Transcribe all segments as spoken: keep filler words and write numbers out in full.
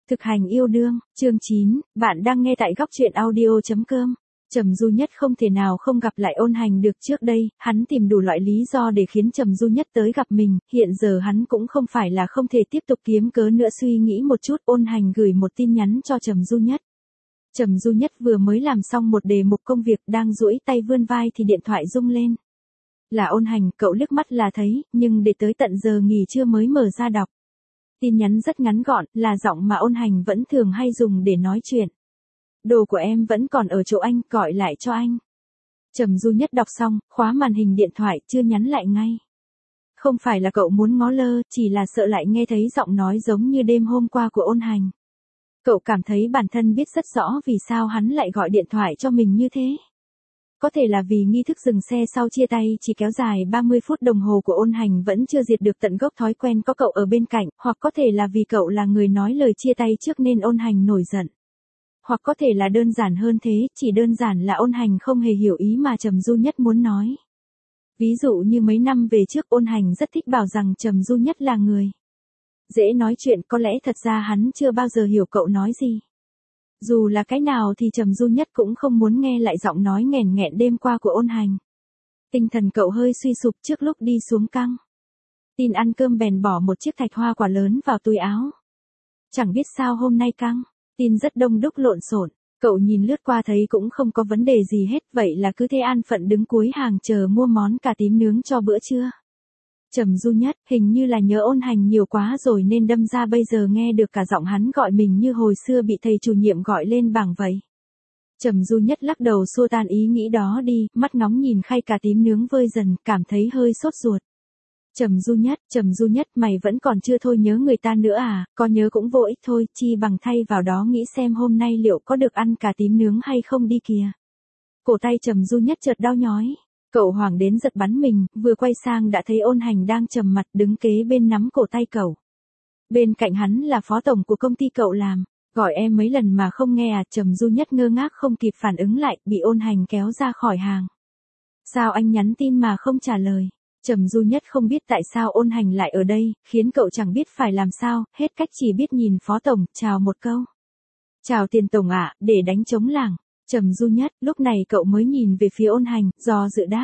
Thực hành yêu đương, chương chín, bạn đang nghe tại góc truyện audio.com. Trầm Du Nhất không thể nào không gặp lại Ôn Hành được. Trước đây, hắn tìm đủ loại lý do để khiến Trầm Du Nhất tới gặp mình, hiện giờ hắn cũng không phải là không thể tiếp tục kiếm cớ nữa. Suy nghĩ một chút, Ôn Hành gửi một tin nhắn cho Trầm Du Nhất. Trầm Du Nhất vừa mới làm xong một đề mục công việc, đang duỗi tay vươn vai thì điện thoại rung lên. Là Ôn Hành, cậu liếc mắt là thấy, nhưng để tới tận giờ nghỉ trưa mới mở ra đọc. Tin nhắn rất ngắn gọn, là giọng mà Ôn Hành vẫn thường hay dùng để nói chuyện. Đồ của em vẫn còn ở chỗ anh, gọi lại cho anh. Trầm Du Nhất đọc xong, khóa màn hình điện thoại, chưa nhắn lại ngay. Không phải là cậu muốn ngó lơ, chỉ là sợ lại nghe thấy giọng nói giống như đêm hôm qua của Ôn Hành. Cậu cảm thấy bản thân biết rất rõ vì sao hắn lại gọi điện thoại cho mình như thế. Có thể là vì nghi thức dừng xe sau chia tay chỉ kéo dài ba mươi phút đồng hồ của Ôn Hành vẫn chưa diệt được tận gốc thói quen có cậu ở bên cạnh, hoặc có thể là vì cậu là người nói lời chia tay trước nên Ôn Hành nổi giận. Hoặc có thể là đơn giản hơn thế, chỉ đơn giản là Ôn Hành không hề hiểu ý mà Trầm Du Nhất muốn nói. Ví dụ như mấy năm về trước Ôn Hành rất thích bảo rằng Trầm Du Nhất là người dễ nói chuyện, có lẽ thật ra hắn chưa bao giờ hiểu cậu nói gì. Dù là cái nào thì Trầm Du Nhất cũng không muốn nghe lại giọng nói nghẹn nghẹn đêm qua của Ôn Hành. Tinh thần cậu hơi suy sụp trước lúc đi xuống căng tin ăn cơm bèn bỏ một chiếc thạch hoa quả lớn vào túi áo. Chẳng biết sao hôm nay căng tin rất đông đúc lộn xộn, cậu nhìn lướt qua thấy cũng không có vấn đề gì hết, vậy là cứ thế an phận đứng cuối hàng chờ mua món cà tím nướng cho bữa trưa. Trầm Du Nhất hình như là nhớ Ôn Hành nhiều quá rồi nên đâm ra bây giờ nghe được cả giọng hắn gọi mình như hồi xưa bị thầy chủ nhiệm gọi lên bảng vậy. Trầm Du Nhất lắc đầu xua tan ý nghĩ đó đi, mắt ngóng nhìn khay cà tím nướng vơi dần, cảm thấy hơi sốt ruột. Trầm Du Nhất, Trầm Du Nhất, mày vẫn còn chưa thôi nhớ người ta nữa à, có nhớ cũng vô ích thôi, chi bằng thay vào đó nghĩ xem hôm nay liệu có được ăn cà tím nướng hay không đi kìa. Cổ tay Trầm Du Nhất chợt đau nhói. Cậu hoảng đến giật bắn mình, vừa quay sang đã thấy Ôn Hành đang trầm mặt đứng kế bên nắm cổ tay cậu. Bên cạnh hắn là phó tổng của công ty cậu làm, gọi em mấy lần mà không nghe à. Trầm Du Nhất ngơ ngác không kịp phản ứng lại, bị Ôn Hành kéo ra khỏi hàng. Sao anh nhắn tin mà không trả lời? Trầm Du Nhất không biết tại sao Ôn Hành lại ở đây, khiến cậu chẳng biết phải làm sao, hết cách chỉ biết nhìn phó tổng, chào một câu. Chào Tiền tổng ạ, để đánh trống lảng. Trầm Du Nhất, lúc này cậu mới nhìn về phía Ôn Hành, do dự đáp.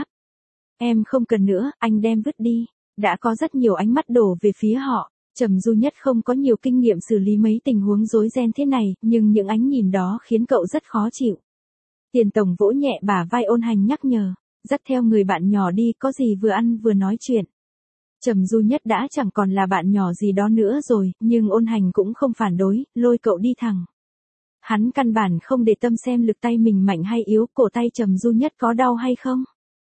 Em không cần nữa, anh đem vứt đi. Đã có rất nhiều ánh mắt đổ về phía họ. Trầm Du Nhất không có nhiều kinh nghiệm xử lý mấy tình huống rối ren thế này, nhưng những ánh nhìn đó khiến cậu rất khó chịu. Tiền tổng vỗ nhẹ bả vai Ôn Hành nhắc nhở, dắt theo người bạn nhỏ đi, có gì vừa ăn vừa nói chuyện. Trầm Du Nhất đã chẳng còn là bạn nhỏ gì đó nữa rồi, nhưng Ôn Hành cũng không phản đối, lôi cậu đi thẳng. Hắn căn bản không để tâm xem lực tay mình mạnh hay yếu, cổ tay Trầm Du Nhất có đau hay không.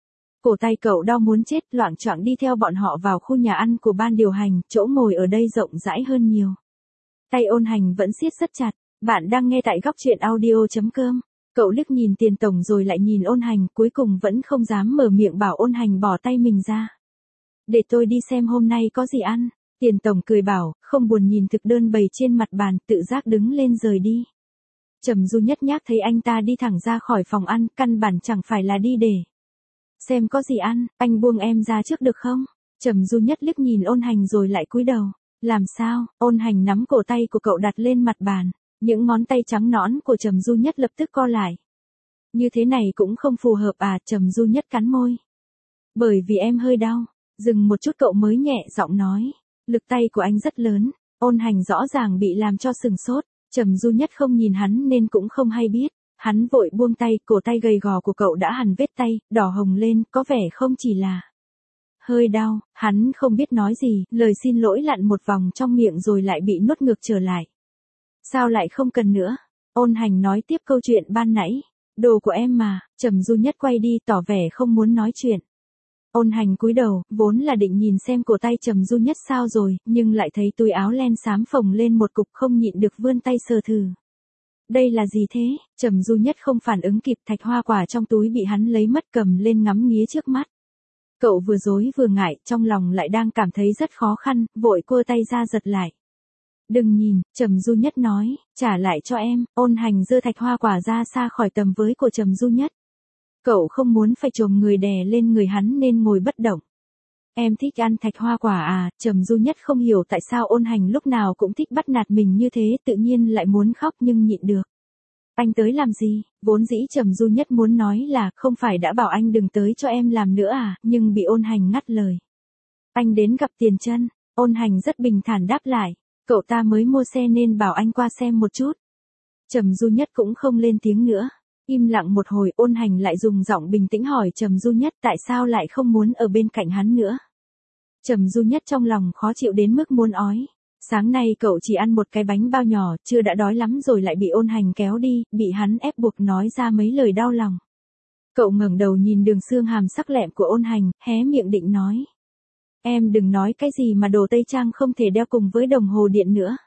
Cổ tay cậu đau muốn chết, loạng choạng đi theo bọn họ vào khu nhà ăn của ban điều hành, chỗ ngồi ở đây rộng rãi hơn nhiều. Tay Ôn Hành vẫn siết rất chặt. Bạn đang nghe tại góc truyện audio.com. Cậu liếc nhìn Tiền tổng rồi lại nhìn Ôn Hành, cuối cùng vẫn không dám mở miệng bảo Ôn Hành bỏ tay mình ra. Để tôi đi xem hôm nay có gì ăn. Tiền tổng cười bảo, không buồn nhìn thực đơn bày trên mặt bàn, tự giác đứng lên rời đi. Trầm Du Nhất nhác thấy anh ta đi thẳng ra khỏi phòng ăn, căn bản chẳng phải là đi để xem có gì ăn, anh buông em ra trước được không? Trầm Du Nhất liếc nhìn Ôn Hành rồi lại cúi đầu. Làm sao? Ôn Hành nắm cổ tay của cậu đặt lên mặt bàn. Những ngón tay trắng nõn của Trầm Du Nhất lập tức co lại. Như thế này cũng không phù hợp à? Trầm Du Nhất cắn môi. Bởi vì em hơi đau. Dừng một chút cậu mới nhẹ giọng nói. Lực tay của anh rất lớn. Ôn Hành rõ ràng bị làm cho sừng sốt. Trầm Du Nhất không nhìn hắn nên cũng không hay biết. Hắn vội buông tay, cổ tay gầy gò của cậu đã hằn vết tay, đỏ hồng lên, có vẻ không chỉ là hơi đau. Hắn không biết nói gì, lời xin lỗi lặn một vòng trong miệng rồi lại bị nuốt ngược trở lại. Sao lại không cần nữa? Ôn Hành nói tiếp câu chuyện ban nãy. Đồ của em mà. Trầm Du Nhất quay đi tỏ vẻ không muốn nói chuyện. Ôn Hành cúi đầu, vốn là định nhìn xem cổ tay Trầm Du Nhất sao rồi, nhưng lại thấy túi áo len xám phồng lên một cục, không nhịn được vươn tay sờ thử. Đây là gì thế? Trầm Du Nhất không phản ứng kịp, thạch hoa quả trong túi bị hắn lấy mất, cầm lên ngắm nghía trước mắt. Cậu vừa rối vừa ngại, trong lòng lại đang cảm thấy rất khó khăn, vội cua tay ra giật lại. Đừng nhìn, Trầm Du Nhất nói, trả lại cho em. Ôn Hành giơ thạch hoa quả ra xa khỏi tầm với của Trầm Du Nhất. Cậu không muốn phải chồm người đè lên người hắn nên ngồi bất động. Em thích ăn thạch hoa quả à? Trầm Du Nhất không hiểu tại sao Ôn Hành lúc nào cũng thích bắt nạt mình như thế, tự nhiên lại muốn khóc nhưng nhịn được. Anh tới làm gì? Vốn dĩ Trầm Du Nhất muốn nói là không phải đã bảo anh đừng tới cho em làm nữa à, nhưng bị Ôn Hành ngắt lời. Anh đến gặp Tiền Chân. Ôn Hành rất bình thản đáp lại. Cậu ta mới mua xe nên bảo anh qua xem một chút. Trầm Du Nhất cũng không lên tiếng nữa. Im lặng một hồi, Ôn Hành lại dùng giọng bình tĩnh hỏi Trầm Du Nhất tại sao lại không muốn ở bên cạnh hắn nữa. Trầm Du Nhất trong lòng khó chịu đến mức muốn ói. Sáng nay cậu chỉ ăn một cái bánh bao nhỏ, chưa đã đói lắm rồi lại bị Ôn Hành kéo đi, bị hắn ép buộc nói ra mấy lời đau lòng. Cậu ngẩng đầu nhìn đường xương hàm sắc lẹm của Ôn Hành, hé miệng định nói. Em đừng nói cái gì mà đồ Tây Trang không thể đeo cùng với đồng hồ điện nữa.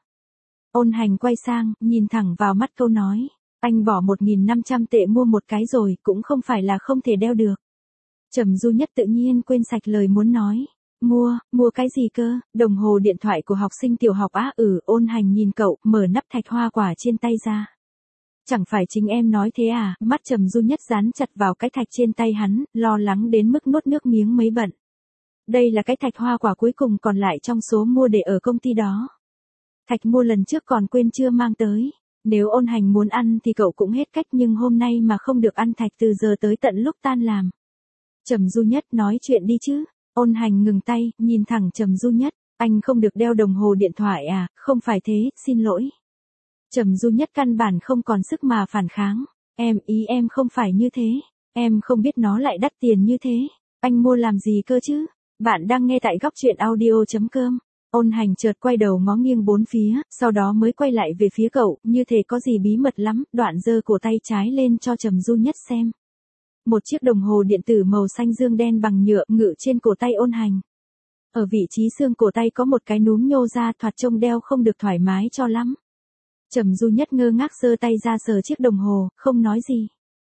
Ôn Hành quay sang, nhìn thẳng vào mắt câu nói. Anh bỏ một nghìn năm trăm tệ mua một cái rồi, cũng không phải là không thể đeo được. Trầm Du Nhất tự nhiên quên sạch lời muốn nói. Mua, mua cái gì cơ? Đồng hồ điện thoại của học sinh tiểu học á? Ừ. Ôn Hành nhìn cậu, mở nắp thạch hoa quả trên tay ra. Chẳng phải chính em nói thế à? Mắt Trầm Du Nhất dán chặt vào cái thạch trên tay hắn, lo lắng đến mức nuốt nước miếng mấy bận. Đây là cái thạch hoa quả cuối cùng còn lại trong số mua để ở công ty đó. Thạch mua lần trước còn quên chưa mang tới. Nếu Ôn Hành muốn ăn thì cậu cũng hết cách, nhưng hôm nay mà không được ăn thạch từ giờ tới tận lúc tan làm. Trầm Du Nhất nói chuyện đi chứ. Ôn Hành ngừng tay, nhìn thẳng Trầm Du Nhất. Anh không được đeo đồng hồ điện thoại à? Không phải thế, xin lỗi. Trầm Du Nhất căn bản không còn sức mà phản kháng. Em, ý em không phải như thế. Em không biết nó lại đắt tiền như thế. Anh mua làm gì cơ chứ? Bạn đang nghe tại góc truyện audio chấm com. Ôn Hành chợt quay đầu ngó nghiêng bốn phía, sau đó mới quay lại về phía cậu, như thể có gì bí mật lắm, đoạn giơ cổ tay trái lên cho Trầm Du Nhất xem. Một chiếc đồng hồ điện tử màu xanh dương đen bằng nhựa ngự trên cổ tay Ôn Hành. Ở vị trí xương cổ tay có một cái núm nhô ra, thoạt trông đeo không được thoải mái cho lắm. Trầm Du Nhất ngơ ngác giơ tay ra sờ chiếc đồng hồ, không nói gì.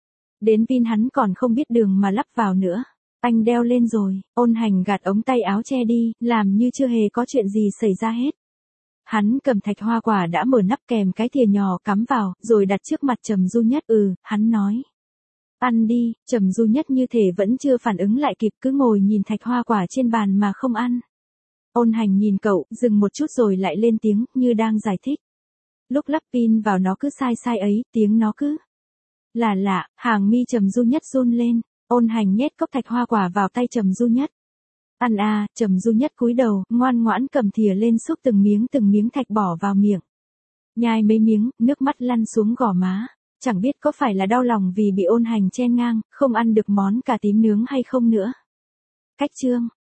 Đến pin hắn còn không biết đường mà lắp vào nữa. Anh đeo lên rồi. Ôn Hành gạt ống tay áo che đi, làm như chưa hề có chuyện gì xảy ra hết. Hắn cầm thạch hoa quả đã mở nắp kèm cái thìa nhỏ cắm vào, rồi đặt trước mặt Trầm Du Nhất. Ừ, hắn nói. Ăn đi. Trầm Du Nhất như thể vẫn chưa phản ứng lại kịp, cứ ngồi nhìn thạch hoa quả trên bàn mà không ăn. Ôn Hành nhìn cậu, dừng một chút rồi lại lên tiếng, như đang giải thích. Lúc lắp pin vào nó cứ sai sai ấy, tiếng nó cứ là lạ. Hàng mi Trầm Du Nhất run lên. Ôn Hành nhét cốc thạch hoa quả vào tay Trầm Du Nhất. Ăn à? Trầm Du Nhất cúi đầu, ngoan ngoãn cầm thìa lên xúc từng miếng từng miếng thạch bỏ vào miệng. Nhai mấy miếng, nước mắt lăn xuống gò má. Chẳng biết có phải là đau lòng vì bị Ôn Hành chen ngang, không ăn được món cà tím nướng hay không nữa. Cách chương